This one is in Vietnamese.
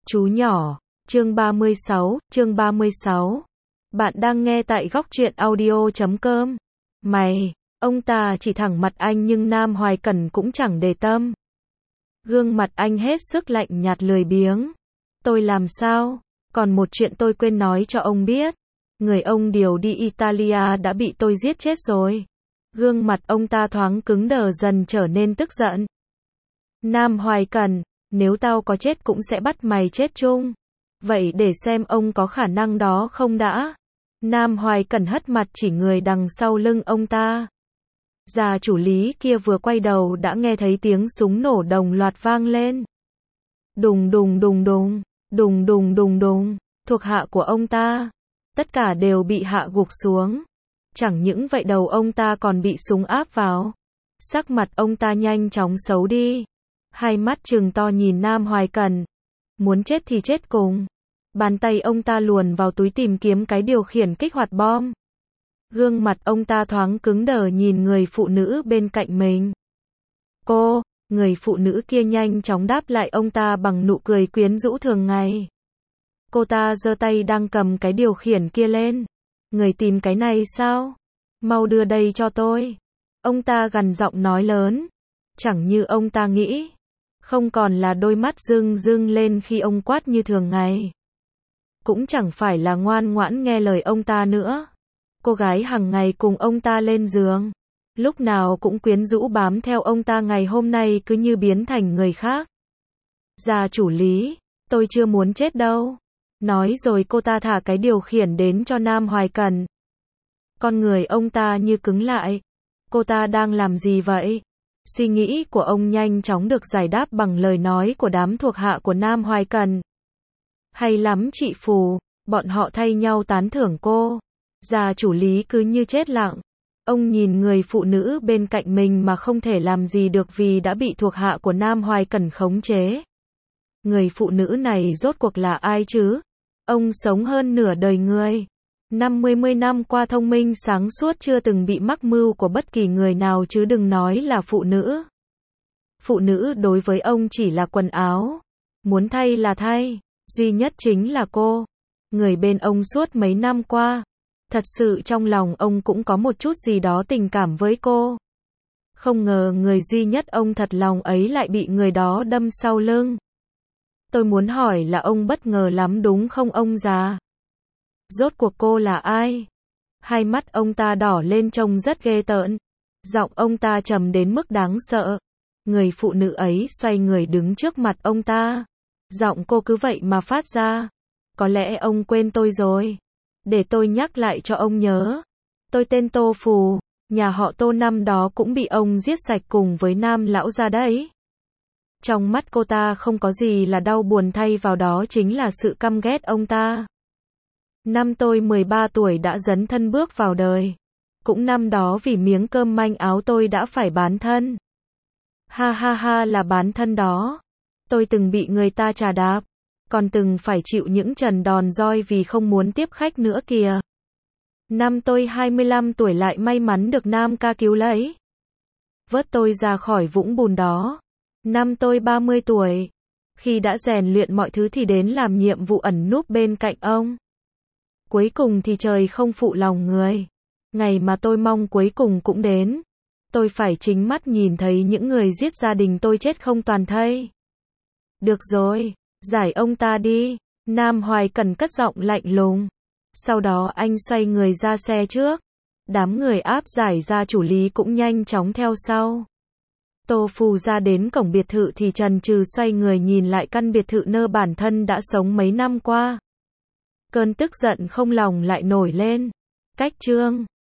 Chú nhỏ, chương 36. Bạn đang nghe tại góc truyện audio.com. Mày, ông ta chỉ thẳng mặt anh nhưng Nam Hoài Cẩn cũng chẳng để tâm. Gương mặt anh hết sức lạnh nhạt lười biếng. Tôi làm sao? Còn một chuyện tôi quên nói cho ông biết. Người ông điều đi Italia đã bị tôi giết chết rồi. Gương mặt ông ta thoáng cứng đờ dần trở nên tức giận. Nam Hoài Cẩn, nếu tao có chết cũng sẽ bắt mày chết chung. Vậy để xem ông có khả năng đó không đã. Nam Hoài Cẩn hất mặt chỉ người đằng sau lưng ông ta. Gia chủ Lý kia vừa quay đầu đã nghe thấy tiếng súng nổ đồng loạt vang lên. Đùng đùng đùng đùng, đùng đùng đùng đùng, thuộc hạ của ông ta. Tất cả đều bị hạ gục xuống. Chẳng những vậy đầu ông ta còn bị súng áp vào. Sắc mặt ông ta nhanh chóng xấu đi. Hai mắt trừng to nhìn Nam Hoài Cẩn. Muốn chết thì chết cùng. Bàn tay ông ta luồn vào túi tìm kiếm cái điều khiển kích hoạt bom. Gương mặt ông ta thoáng cứng đờ nhìn người phụ nữ bên cạnh mình. Cô, người phụ nữ kia nhanh chóng đáp lại ông ta bằng nụ cười quyến rũ thường ngày. Cô ta giơ tay đang cầm cái điều khiển kia lên. Người tìm cái này sao? Mau đưa đây cho tôi. Ông ta gằn giọng nói lớn. Chẳng như ông ta nghĩ. Không còn là đôi mắt rưng rưng lên khi ông quát như thường ngày. Cũng chẳng phải là ngoan ngoãn nghe lời ông ta nữa. Cô gái hàng ngày cùng ông ta lên giường. Lúc nào cũng quyến rũ bám theo ông ta, ngày hôm nay cứ như biến thành người khác. Gia chủ Lý, tôi chưa muốn chết đâu. Nói rồi cô ta thả cái điều khiển đến cho Nam Hoài Cẩn. Con người ông ta như cứng lại. Cô ta đang làm gì vậy? Suy nghĩ của ông nhanh chóng được giải đáp bằng lời nói của đám thuộc hạ của Nam Hoài Cẩn. Hay lắm chị Phù, bọn họ thay nhau tán thưởng cô. Gia chủ Lý cứ như chết lặng. Ông nhìn người phụ nữ bên cạnh mình mà không thể làm gì được vì đã bị thuộc hạ của Nam Hoài Cẩn khống chế. Người phụ nữ này rốt cuộc là ai chứ? Ông sống hơn nửa đời người. 50 năm qua thông minh sáng suốt chưa từng bị mắc mưu của bất kỳ người nào chứ đừng nói là phụ nữ. Phụ nữ đối với ông chỉ là quần áo. Muốn thay là thay. Duy nhất chính là cô. Người bên ông suốt mấy năm qua. Thật sự trong lòng ông cũng có một chút gì đó tình cảm với cô. Không ngờ người duy nhất ông thật lòng ấy lại bị người đó đâm sau lưng. Tôi muốn hỏi là ông bất ngờ lắm đúng không ông già? Rốt cuộc cô là ai? Hai mắt ông ta đỏ lên trông rất ghê tởn. Giọng ông ta trầm đến mức đáng sợ. Người phụ nữ ấy xoay người đứng trước mặt ông ta. Giọng cô cứ vậy mà phát ra. Có lẽ ông quên tôi rồi. Để tôi nhắc lại cho ông nhớ. Tôi tên Tô Phù. Nhà họ Tô năm đó cũng bị ông giết sạch cùng với Nam lão gia đấy. Trong mắt cô ta không có gì là đau buồn, thay vào đó chính là sự căm ghét ông ta. Năm tôi 13 tuổi đã dấn thân bước vào đời. Cũng năm đó vì miếng cơm manh áo tôi đã phải bán thân. Ha ha ha, là bán thân đó. Tôi từng bị người ta trà đạp. Còn từng phải chịu những trận đòn roi vì không muốn tiếp khách nữa kìa. Năm tôi 25 tuổi lại may mắn được Nam ca cứu lấy. Vớt tôi ra khỏi vũng bùn đó. Năm tôi 30 tuổi. Khi đã rèn luyện mọi thứ thì đến làm nhiệm vụ ẩn núp bên cạnh ông. Cuối cùng thì trời không phụ lòng người. Ngày mà tôi mong cuối cùng cũng đến. Tôi phải chính mắt nhìn thấy những người giết gia đình tôi chết không toàn thây. Được rồi, giải ông ta đi. Nam Hoài Cẩn cất giọng lạnh lùng. Sau đó anh xoay người ra xe trước. Đám người áp giải gia chủ Lý cũng nhanh chóng theo sau. Tô Phù ra đến cổng biệt thự thì chần chừ xoay người nhìn lại căn biệt thự nơi bản thân đã sống mấy năm qua. Cơn tức giận không lòng lại nổi lên. Cách chương